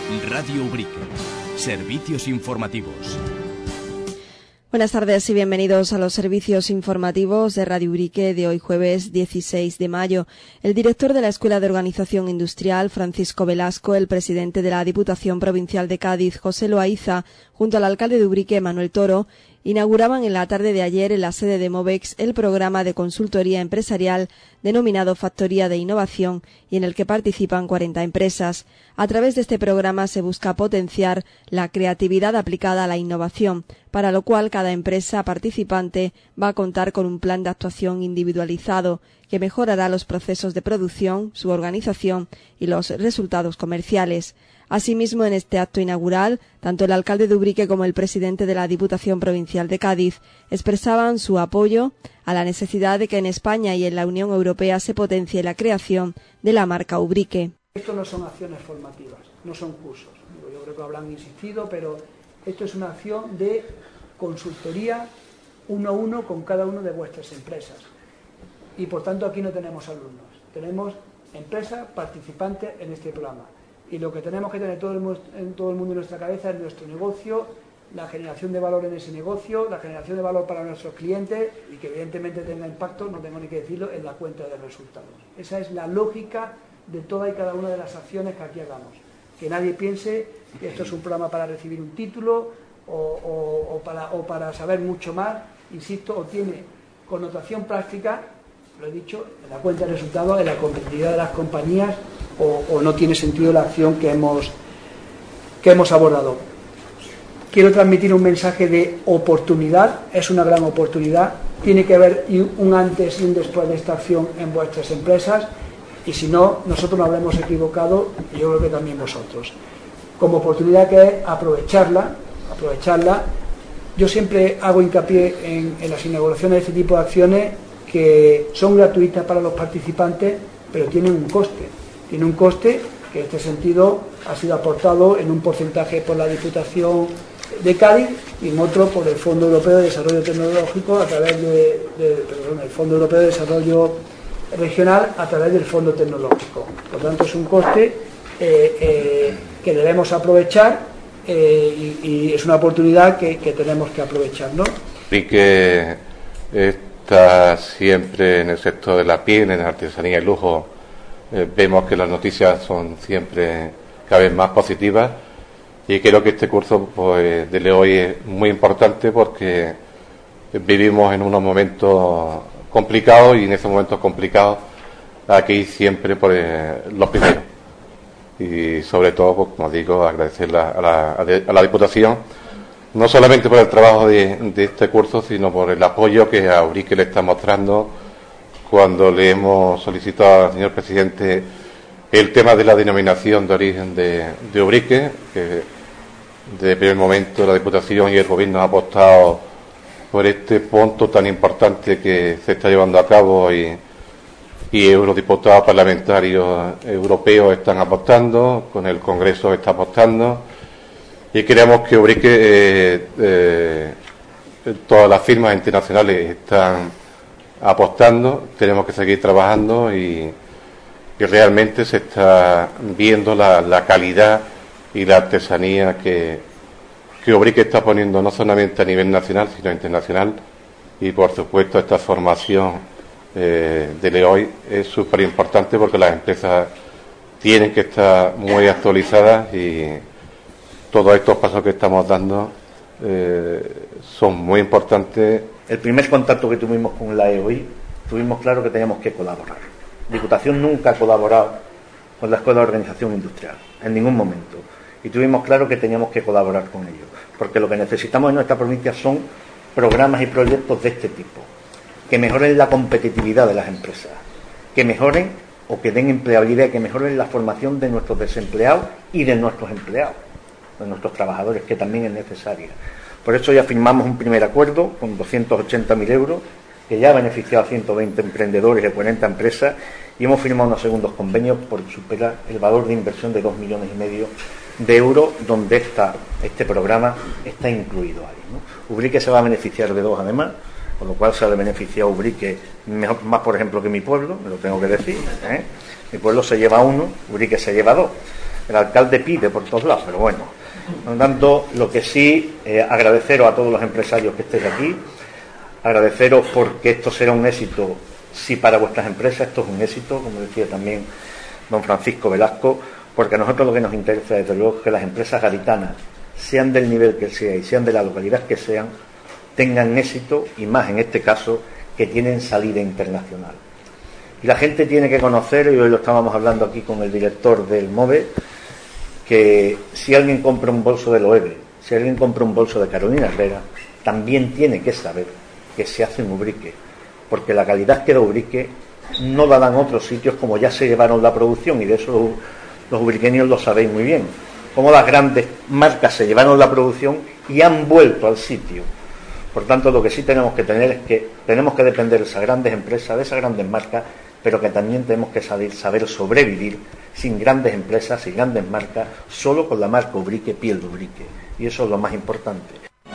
Radio Ubrique. Servicios informativos. Buenas tardes y bienvenidos a los servicios informativos de Radio Ubrique de hoy jueves 16 de mayo. El director de la Escuela de Organización Industrial, Francisco Velasco, el presidente de la Diputación Provincial de Cádiz, José Loaiza, junto al alcalde de Ubrique, Manuel Toro, inauguraban en la tarde de ayer en la sede de Movex el programa de consultoría empresarial denominado Factoría de Innovación y en el que participan 40 empresas. A través de este programa se busca potenciar la creatividad aplicada a la innovación, para lo cual cada empresa participante va a contar con un plan de actuación individualizado que mejorará los procesos de producción, su organización y los resultados comerciales. Asimismo, en este acto inaugural, tanto el alcalde de Ubrique como el presidente de la Diputación Provincial de Cádiz expresaban su apoyo a la necesidad de que en España y en la Unión Europea se potencie la creación de la marca Ubrique. Esto no son acciones formativas, no son cursos. Yo creo que habrán insistido, pero esto es una acción de consultoría uno a uno con cada una de vuestras empresas. Y por tanto aquí no tenemos alumnos, tenemos empresas participantes en este programa. Y lo que tenemos que tener todo el mundo en nuestra cabeza es nuestro negocio, la generación de valor en ese negocio, la generación de valor para nuestros clientes y que evidentemente tenga impacto, no tengo ni que decirlo, en la cuenta de resultados. Esa es la lógica de toda y cada una de las acciones que aquí hagamos. Que nadie piense que esto es un programa para recibir un título o para saber mucho más, insisto, o tiene connotación práctica, lo he dicho, en la cuenta de resultados, en la competitividad de las compañías o no tiene sentido la acción que hemos abordado. Quiero transmitir un mensaje de oportunidad, es una gran oportunidad, tiene que haber un antes y un después de esta acción en vuestras empresas y si no, nosotros nos habremos equivocado y yo creo que también vosotros. Como oportunidad que es aprovecharla, yo siempre hago hincapié en las inauguraciones de este tipo de acciones que son gratuitas para los participantes, pero tienen un coste. Tiene un coste que en este sentido ha sido aportado en un porcentaje por la Diputación de Cádiz y en otro por el Fondo Europeo de Desarrollo Tecnológico a través el Fondo Europeo de Desarrollo Regional a través del Fondo Tecnológico. Por tanto, es un coste que debemos aprovechar y es una oportunidad que tenemos que aprovechar, ¿no? Y que está siempre en el sector de la piel, en la artesanía y lujo. Vemos que las noticias son siempre cada vez más positivas y creo que este curso pues, de hoy es muy importante porque vivimos en unos momentos complicados y en esos momentos complicados aquí siempre por los primeros y sobre todo, pues, como digo, agradecer a la Diputación no solamente por el trabajo de este curso sino por el apoyo que a Ubrique le está mostrando cuando le hemos solicitado al señor presidente el tema de la denominación de origen de Ubrique, que desde el primer momento la Diputación y el Gobierno han apostado por este punto tan importante que se está llevando a cabo y eurodiputados parlamentarios europeos están apostando, con el Congreso está apostando y creemos que Ubrique, todas las firmas internacionales están apostando, tenemos que seguir trabajando y realmente se está viendo la calidad y la artesanía que Ubrique está poniendo no solamente a nivel nacional sino internacional y por supuesto esta formación de Leoy es súper importante porque las empresas tienen que estar muy actualizadas y todos estos pasos que estamos dando son muy importantes. El primer contacto que tuvimos con la EOI, tuvimos claro que teníamos que colaborar. Diputación nunca ha colaborado con la Escuela de Organización Industrial, en ningún momento. Y tuvimos claro que teníamos que colaborar con ellos, porque lo que necesitamos en nuestra provincia son programas y proyectos de este tipo, que mejoren la competitividad de las empresas, que mejoren o que den empleabilidad, que mejoren la formación de nuestros desempleados y de nuestros empleados, de nuestros trabajadores, que también es necesaria. Por eso ya firmamos un primer acuerdo con 280.000 euros, que ya ha beneficiado a 120 emprendedores de 40 empresas, y hemos firmado unos segundos convenios por superar el valor de inversión de 2,5 millones de euros, donde este programa está incluido ahí, ¿no? Ubrique se va a beneficiar de dos, además, con lo cual se ha beneficiado Ubrique más, por ejemplo, que mi pueblo, me lo tengo que decir, ¿eh? Mi pueblo se lleva uno, Ubrique se lleva dos. El alcalde pide por todos lados, pero bueno. Por lo tanto, lo que sí, agradeceros a todos los empresarios que estéis aquí, agradeceros porque esto será un éxito, sí, para vuestras empresas, esto es un éxito, como decía también don Francisco Velasco, porque a nosotros lo que nos interesa, desde luego, es que las empresas gaditanas, sean del nivel que sea y sean de la localidad que sean, tengan éxito, y más en este caso, que tienen salida internacional. Y la gente tiene que conocer, y hoy lo estábamos hablando aquí con el director del MOVE, que si alguien compra un bolso de Loewe, si alguien compra un bolso de Carolina Herrera, también tiene que saber que se hace en Ubrique, porque la calidad que da Ubrique no la dan otros sitios, como ya se llevaron la producción, y de eso los ubriqueños lo sabéis muy bien, como las grandes marcas se llevaron la producción y han vuelto al sitio. Por tanto, lo que sí tenemos que tener es que tenemos que depender de esas grandes empresas, de esas grandes marcas, pero que también tenemos que saber sobrevivir sin grandes empresas, sin grandes marcas, solo con la marca Ubrique, piel de Ubrique. Y eso es lo más importante.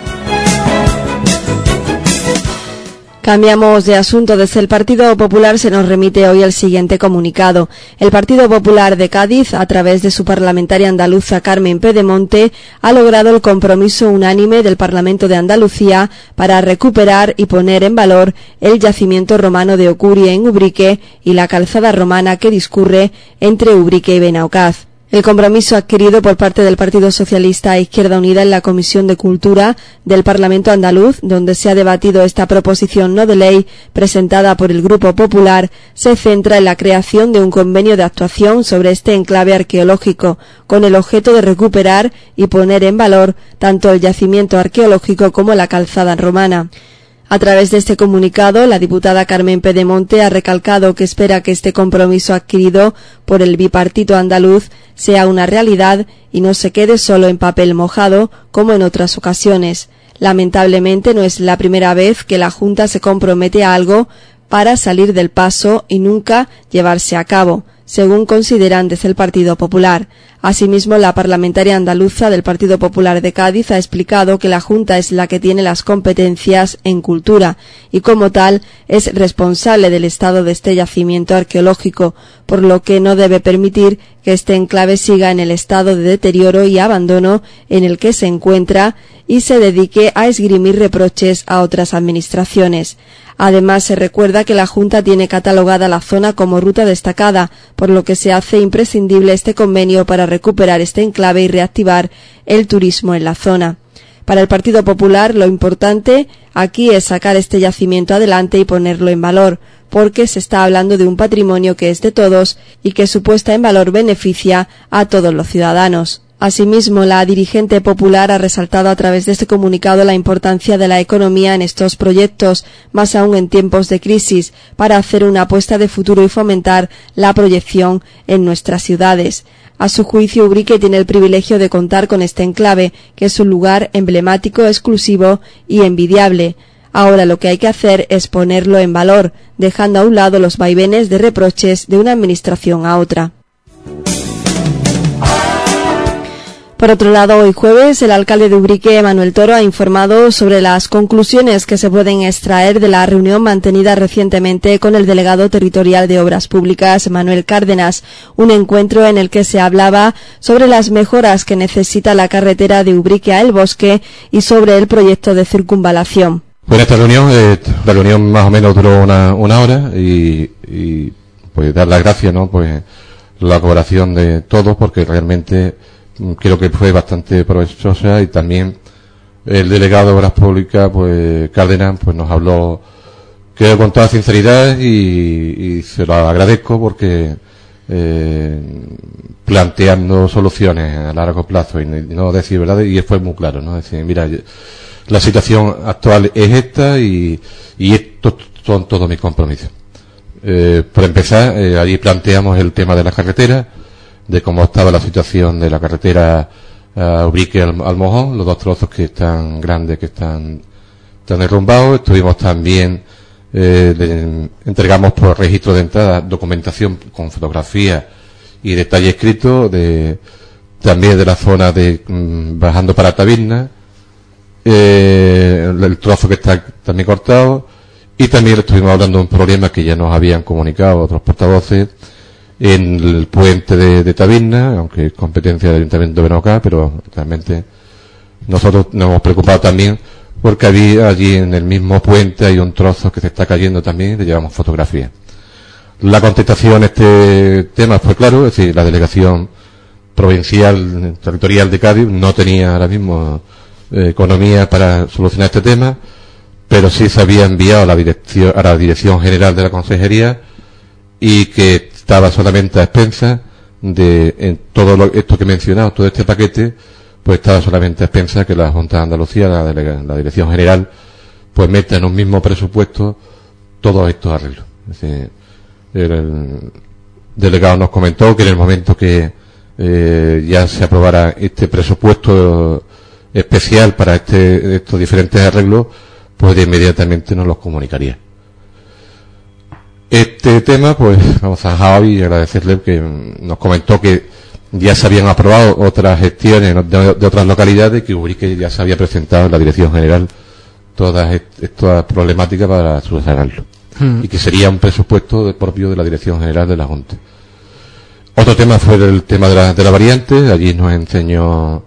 Cambiamos de asunto. Desde el Partido Popular se nos remite hoy el siguiente comunicado. El Partido Popular de Cádiz, a través de su parlamentaria andaluza Carmen Pedemonte, ha logrado el compromiso unánime del Parlamento de Andalucía para recuperar y poner en valor el yacimiento romano de Ocurie en Ubrique y la calzada romana que discurre entre Ubrique y Benaocaz. El compromiso adquirido por parte del Partido Socialista e Izquierda Unida en la Comisión de Cultura del Parlamento andaluz, donde se ha debatido esta proposición no de ley presentada por el Grupo Popular, se centra en la creación de un convenio de actuación sobre este enclave arqueológico, con el objeto de recuperar y poner en valor tanto el yacimiento arqueológico como la calzada romana. A través de este comunicado, la diputada Carmen Pedemonte ha recalcado que espera que este compromiso adquirido por el bipartito andaluz sea una realidad y no se quede solo en papel mojado, como en otras ocasiones. Lamentablemente no es la primera vez que la Junta se compromete a algo para salir del paso y nunca llevarse a cabo, según consideran desde el Partido Popular. Asimismo, la parlamentaria andaluza del Partido Popular de Cádiz ha explicado que la Junta es la que tiene las competencias en cultura y, como tal, es responsable del estado de este yacimiento arqueológico, por lo que no debe permitir que este enclave siga en el estado de deterioro y abandono en el que se encuentra y se dedique a esgrimir reproches a otras administraciones. Además, se recuerda que la Junta tiene catalogada la zona como ruta destacada, por lo que se hace imprescindible este convenio para recuperar este enclave y reactivar el turismo en la zona. Para el Partido Popular, lo importante aquí es sacar este yacimiento adelante y ponerlo en valor, porque se está hablando de un patrimonio que es de todos y que su puesta en valor beneficia a todos los ciudadanos. Asimismo, la dirigente popular ha resaltado a través de este comunicado la importancia de la economía en estos proyectos, más aún en tiempos de crisis, para hacer una apuesta de futuro y fomentar la proyección en nuestras ciudades. A su juicio, Ubrique tiene el privilegio de contar con este enclave, que es un lugar emblemático, exclusivo y envidiable. Ahora lo que hay que hacer es ponerlo en valor, dejando a un lado los vaivenes de reproches de una administración a otra. Por otro lado, hoy jueves, el alcalde de Ubrique, Manuel Toro, ha informado sobre las conclusiones que se pueden extraer de la reunión mantenida recientemente con el delegado territorial de Obras Públicas, Manuel Cárdenas, un encuentro en el que se hablaba sobre las mejoras que necesita la carretera de Ubrique a El Bosque y sobre el proyecto de circunvalación. Bueno, esta reunión más o menos duró una hora y pues dar las gracias, ¿no? Pues la colaboración de todos, porque realmente creo que fue bastante provechosa, y también el delegado de Obras Públicas, pues Cárdenas, pues nos habló, creo, con toda sinceridad, y se lo agradezco porque planteando soluciones a largo plazo y no decir verdad, y fue muy claro, ¿no? Es decir, mira, la situación actual es esta y estos son todos mis compromisos. Por empezar, allí planteamos el tema de la carretera, de cómo estaba la situación de la carretera Ubrique al Mojón, los dos trozos que están grandes, que están derrumbados. Estuvimos también, entregamos por registro de entrada documentación con fotografía y detalle escrito también de la zona de bajando para Taberna, el trozo que está también cortado, y también estuvimos hablando de un problema que ya nos habían comunicado otros portavoces, en el puente de Taberna, aunque es competencia del Ayuntamiento de Benaucá, pero realmente nosotros nos hemos preocupado también porque había allí en el mismo puente hay un trozo que se está cayendo también y le llevamos fotografías. La contestación a este tema fue claro, es decir, la delegación provincial territorial de Cádiz no tenía ahora mismo economía para solucionar este tema, pero sí se había enviado a la dirección general de la consejería y que estaba solamente a expensas de en todo esto que he mencionado, todo este paquete, pues estaba solamente a expensas que la Junta de Andalucía, la dirección general, pues meta en un mismo presupuesto todos estos arreglos. Es decir, el delegado nos comentó que en el momento que ya se aprobara este presupuesto especial para estos diferentes arreglos, pues de inmediatamente nos los comunicaría. Este tema, pues vamos a Javi y agradecerle que nos comentó que ya se habían aprobado otras gestiones de otras localidades, que Ubrique ya se había presentado en la Dirección General todas estas problemáticas para solucionarlo. Y que sería un presupuesto propio de la Dirección General de la Junta. Otro tema fue el tema de la variante. Allí nos enseñó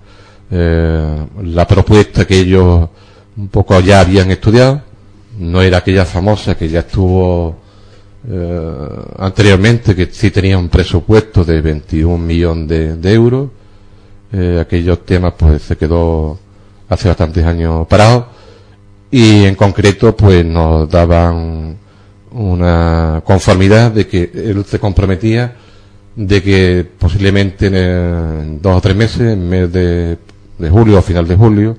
la propuesta que ellos un poco ya habían estudiado. No era aquella famosa que ya estuvo anteriormente, que sí tenía un presupuesto de 21 millones de euros. Aquellos temas pues se quedó hace bastantes años parado, y en concreto pues nos daban una conformidad de que él se comprometía de que posiblemente en 2 o 3 meses, en mes de julio o final de julio,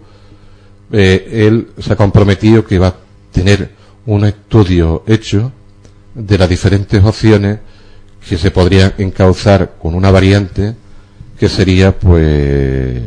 él se ha comprometido que va a tener un estudio hecho de las diferentes opciones que se podrían encauzar con una variante que sería pues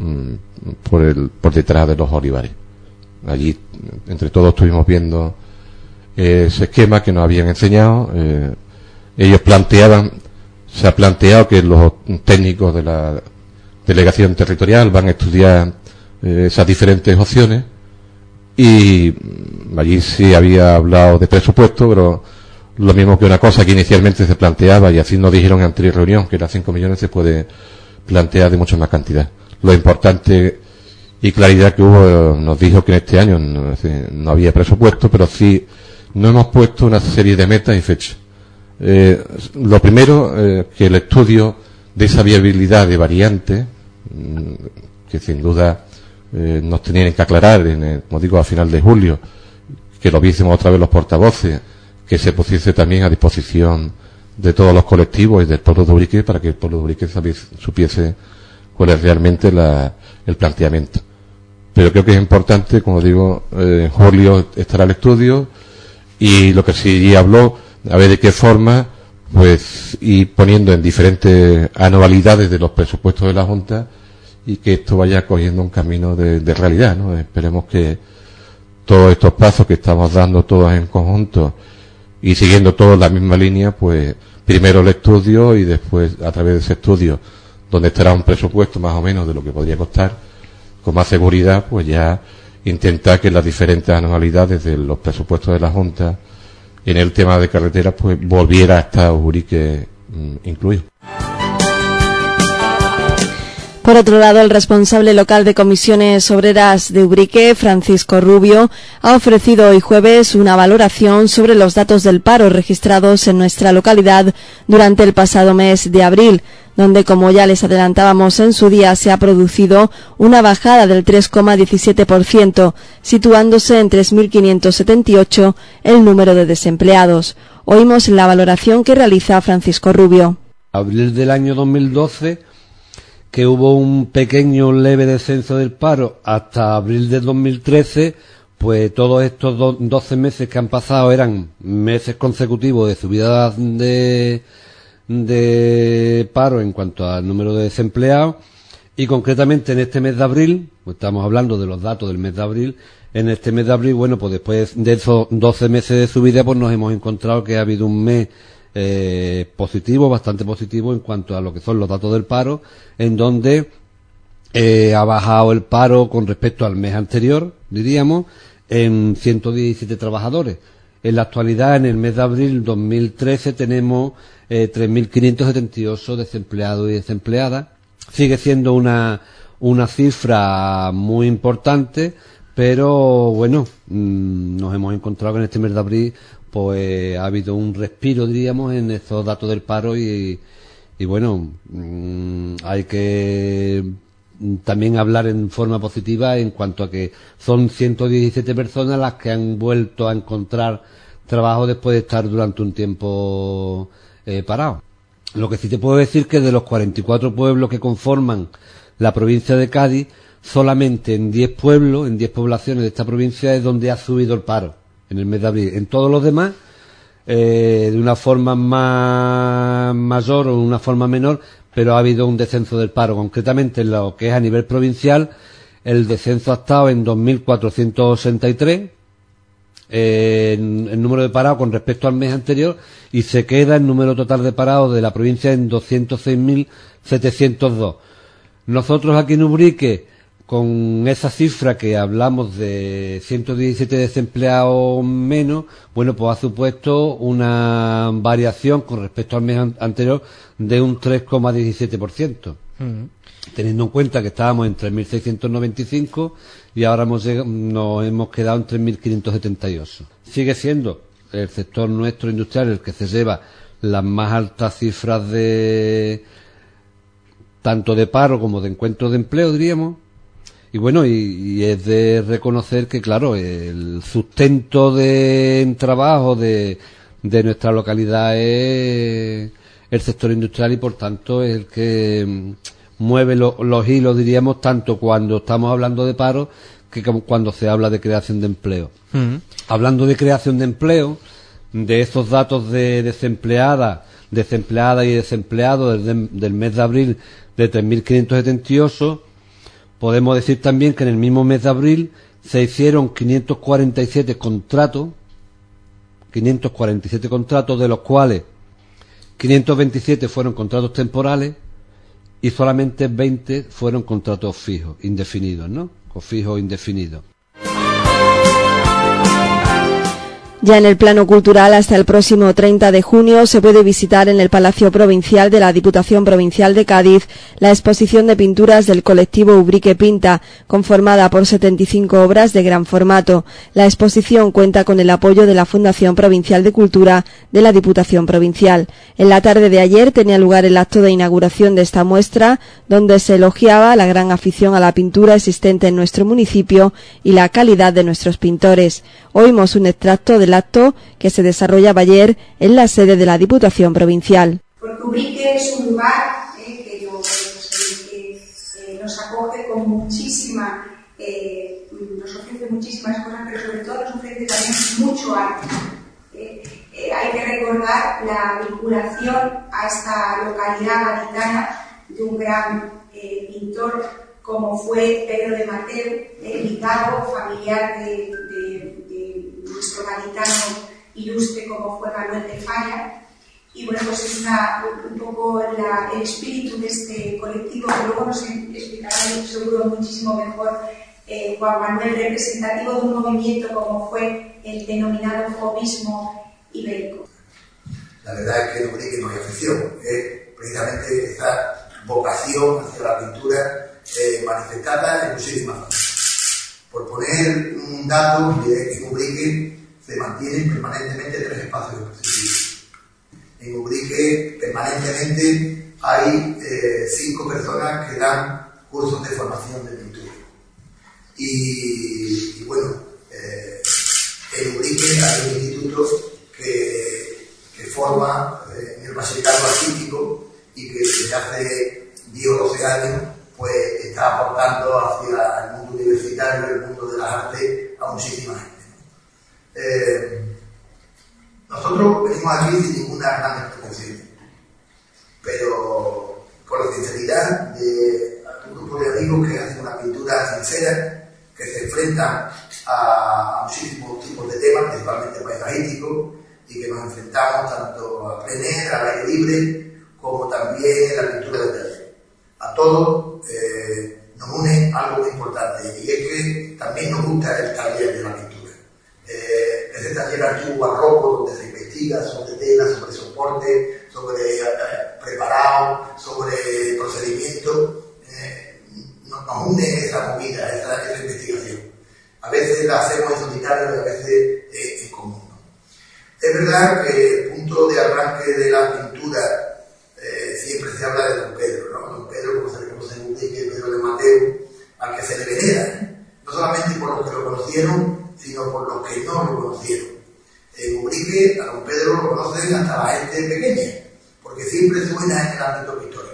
por detrás de los olivares. Allí entre todos estuvimos viendo ese esquema que nos habían enseñado. Ellos se ha planteado que los técnicos de la delegación territorial van a estudiar esas diferentes opciones, y allí sí había hablado de presupuesto, pero lo mismo que una cosa que inicialmente se planteaba, y así nos dijeron en anterior reunión, que era 5 millones, se puede plantear de mucha más cantidad. Lo importante y claridad que hubo, nos dijo que en este año no había presupuesto, pero sí no hemos puesto una serie de metas y fechas. Lo primero, que el estudio de esa viabilidad de variante, que sin duda nos tenían que aclarar, como digo, a final de julio, que lo viésemos otra vez los portavoces, que se pusiese también a disposición de todos los colectivos y del pueblo de Ubrique, para que el pueblo de Ubrique supiese cuál es realmente el planteamiento. Pero creo que es importante, como digo, en julio estará el estudio, y lo que sí habló, a ver de qué forma, pues, ir poniendo en diferentes anualidades de los presupuestos de la Junta, y que esto vaya cogiendo un camino de realidad, ¿no? Esperemos que todos estos pasos que estamos dando todos en conjunto y siguiendo todos la misma línea, pues primero el estudio y después, a través de ese estudio, donde estará un presupuesto más o menos de lo que podría costar, con más seguridad, pues ya intentar que las diferentes anualidades de los presupuestos de la Junta en el tema de carreteras pues volviera a estar Ubrique incluido. Por otro lado, el responsable local de comisiones obreras de Ubrique, Francisco Rubio, ha ofrecido hoy jueves una valoración sobre los datos del paro registrados en nuestra localidad durante el pasado mes de abril, donde, como ya les adelantábamos en su día, se ha producido una bajada del 3,17%, situándose en 3.578 el número de desempleados. Oímos la valoración que realiza Francisco Rubio. Abril del año 2012, que hubo un pequeño leve descenso del paro, hasta abril de 2013, pues todos estos 12 meses que han pasado eran meses consecutivos de subida de paro en cuanto al número de desempleados, y concretamente en este mes de abril, pues estamos hablando de los datos del mes de abril, en este mes de abril, bueno, pues después de esos 12 meses de subida, pues nos hemos encontrado que ha habido un mes positivo, bastante positivo en cuanto a lo que son los datos del paro, en donde ha bajado el paro con respecto al mes anterior, diríamos, en 117 trabajadores. En la actualidad, en el mes de abril 2013, tenemos 3.578 desempleados y desempleadas. Sigue siendo una cifra muy importante, pero bueno, nos hemos encontrado que en este mes de abril pues ha habido un respiro, diríamos, en estos datos del paro y bueno, hay que también hablar en forma positiva en cuanto a que son 117 personas las que han vuelto a encontrar trabajo después de estar durante un tiempo parados. Lo que sí te puedo decir que de los 44 pueblos que conforman la provincia de Cádiz, solamente en 10 pueblos, en 10 poblaciones de esta provincia es donde ha subido el paro en el mes de abril. En todos los demás, de una forma más mayor o una forma menor, pero ha habido un descenso del paro. Concretamente en lo que es a nivel provincial, el descenso ha estado en 2.463 el número de parados con respecto al mes anterior, y se queda el número total de parados de la provincia en 206.702. Nosotros aquí en Ubrique, con esa cifra que hablamos de 117 desempleados menos, bueno, pues ha supuesto una variación con respecto al mes anterior de un 3,17%. Teniendo en cuenta que estábamos en 3.695 y ahora nos hemos quedado en 3.578. Sigue siendo el sector nuestro industrial el que se lleva las más altas cifras de tanto de paro como de encuentro de empleo, diríamos. Y bueno, y es de reconocer que, claro, el sustento en trabajo de nuestra localidad es el sector industrial y por tanto es el que mueve los hilos, diríamos, tanto cuando estamos hablando de paro que cuando se habla de creación de empleo. Hablando de creación de empleo, de esos datos de desempleadas y desempleados del mes de abril de 3.578, podemos decir también que en el mismo mes de abril se hicieron 547 contratos, de los cuales 527 fueron contratos temporales y solamente 20 fueron contratos fijos, indefinidos, ¿no? O fijos indefinidos. Ya en el plano cultural, hasta el próximo 30 de junio se puede visitar en el Palacio Provincial de la Diputación Provincial de Cádiz la exposición de pinturas del colectivo Ubrique Pinta, conformada por 75 obras de gran formato. La exposición cuenta con el apoyo de la Fundación Provincial de Cultura de la Diputación Provincial. En la tarde de ayer tenía lugar el acto de inauguración de esta muestra, donde se elogiaba la gran afición a la pintura existente en nuestro municipio y la calidad de nuestros pintores. Oímos un extracto del acto que se desarrollaba ayer en la sede de la Diputación Provincial. Porque Ubrique es un lugar que nos acoge con muchísima, nos ofrece muchísimas cosas, pero sobre todo nos ofrece también mucho arte. Hay que recordar la vinculación a esta localidad gaditana de un gran pintor como fue Pedro de Mateu, ligado, familiar de nuestro gaditano ilustre como fue Manuel de Falla. Y bueno, pues es un poco el espíritu de este colectivo, que luego nos explicará seguro muchísimo mejor Juan Manuel, representativo de un movimiento como fue el denominado fobismo ibérico. La verdad es que en Ubrique no hay afición, precisamente esta vocación hacia la pintura manifestada en muchísimas formas. Por poner un dato, diré que en Ubrique se mantienen permanentemente 3 espacios expositivos. En Ubrique permanentemente hay 5 personas que dan cursos de formación de pintura. Y bueno, en Ubrique hay un instituto que forma en el bachillerato artístico y que desde hace 10 o 12 años pues está aportando hacia el mundo universitario, el mundo de las artes, a muchísima gente. Nosotros venimos aquí sin ninguna gran pretensión, pero con la sinceridad de un grupo de amigos que hacen una pintura sincera, que se enfrentan a muchísimos tipos de temas, principalmente paisajísticos, y que nos enfrentamos tanto a plein air, al aire libre, como también en la pintura de taller. A todos nos une algo muy importante, y es que también nos gusta el taller de la pintura. empecé a llegar archivo barroco donde se investiga sobre tela, sobre soporte, sobre preparado, sobre procedimiento. Nos une esa movida, esa investigación. A veces la hacemos en solitario y a veces en común, ¿no? Es verdad que el punto de arranque de la pintura siempre se habla de Don Pedro, ¿no? Don Pedro, como se le conoce en Ubrique, Pedro de Mateo, al que se le venera, no solamente por los que lo conocieron, sino por los que no lo conocieron. En Ubrique a Don Pedro lo conocen hasta la gente pequeña, porque siempre suena en el ámbito pictórico.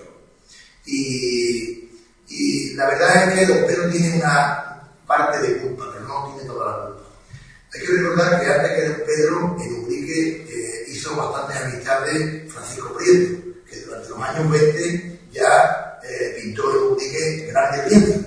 Y la verdad es que Don Pedro tiene una parte de culpa, pero no tiene toda la culpa. Hay que recordar que antes que Don Pedro, en Ubrique hizo bastantes amistades Francisco Prieto, que durante los años 20 ya pintó en Ubrique grandes lienzos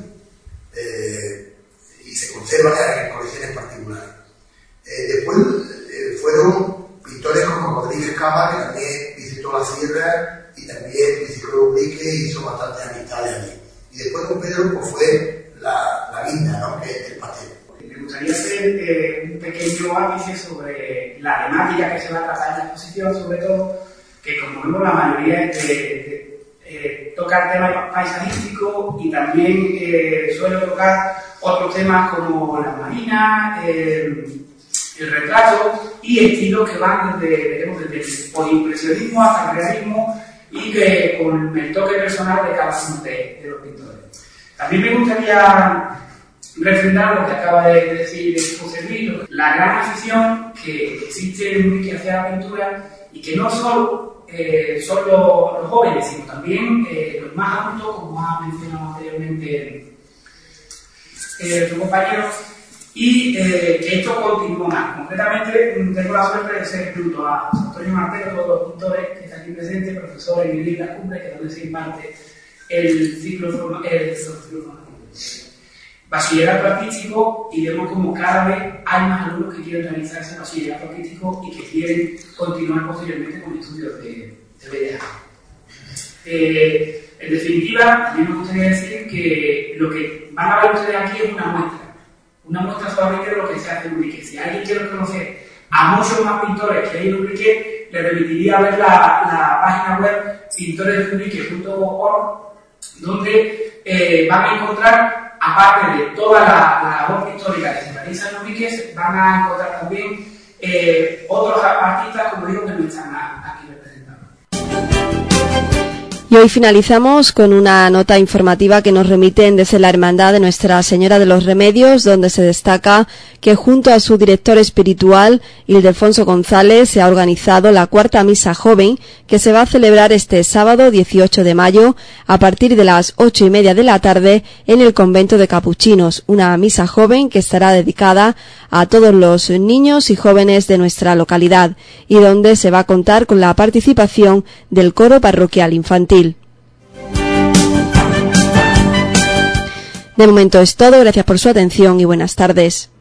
y se conservan en colecciones particulares. Después fueron pintores como Rodríguez Cama, que también visitó la sierra y también visitó Ubrique y hizo bastantes amistades allí. Y después Don Pedro pues, fue la guinda, ¿no? Que es el pastel. Me gustaría hacer un pequeño ápice sobre la temática que se va a tratar en la exposición, sobre todo, que como vemos la mayoría toca temas paisajísticos y también suele tocar otros temas como las marinas, el retrato y estilos que van desde el polimpresionismo hasta el realismo y que con el toque personal de cada uno de los pintores. También me gustaría refrendar lo que acaba de decir José Luis, la gran afición que existe en Ubrique hacia la pintura y que no solo son los jóvenes, sino también los más adultos, como ha mencionado anteriormente tu compañero, y que esto continúa más. Concretamente, tengo la suerte de ser junto a José Antonio Martelo, todos los pintores que están aquí presentes, profesores en Islas Cumbres, que es donde se imparte el ciclo bachillerato artístico, y vemos como cada vez hay más alumnos que quieren realizar ese bachillerato artístico y que quieren continuar posteriormente con estudios de bellas artes. En definitiva, también me gustaría decir que lo que van a ver ustedes aquí es una muestra solamente de lo que se hace en Ubrique. Si alguien quiere conocer a muchos más pintores que hay en Ubrique, le remitiría a ver la página web pintoresdeubrique.org, donde van a encontrar, aparte de toda la labor pictórica que se realiza en Ubrique, van a encontrar también otros artistas, como digo, que no están aquí representados. Y hoy finalizamos con una nota informativa que nos remiten desde la Hermandad de Nuestra Señora de los Remedios, donde se destaca que junto a su director espiritual, Ildefonso González, se ha organizado la cuarta misa joven que se va a celebrar este sábado 18 de mayo a partir de las 8:30 de la tarde en el convento de Capuchinos, una misa joven que estará dedicada a todos los niños y jóvenes de nuestra localidad y donde se va a contar con la participación del coro parroquial infantil. De momento es todo, gracias por su atención y buenas tardes.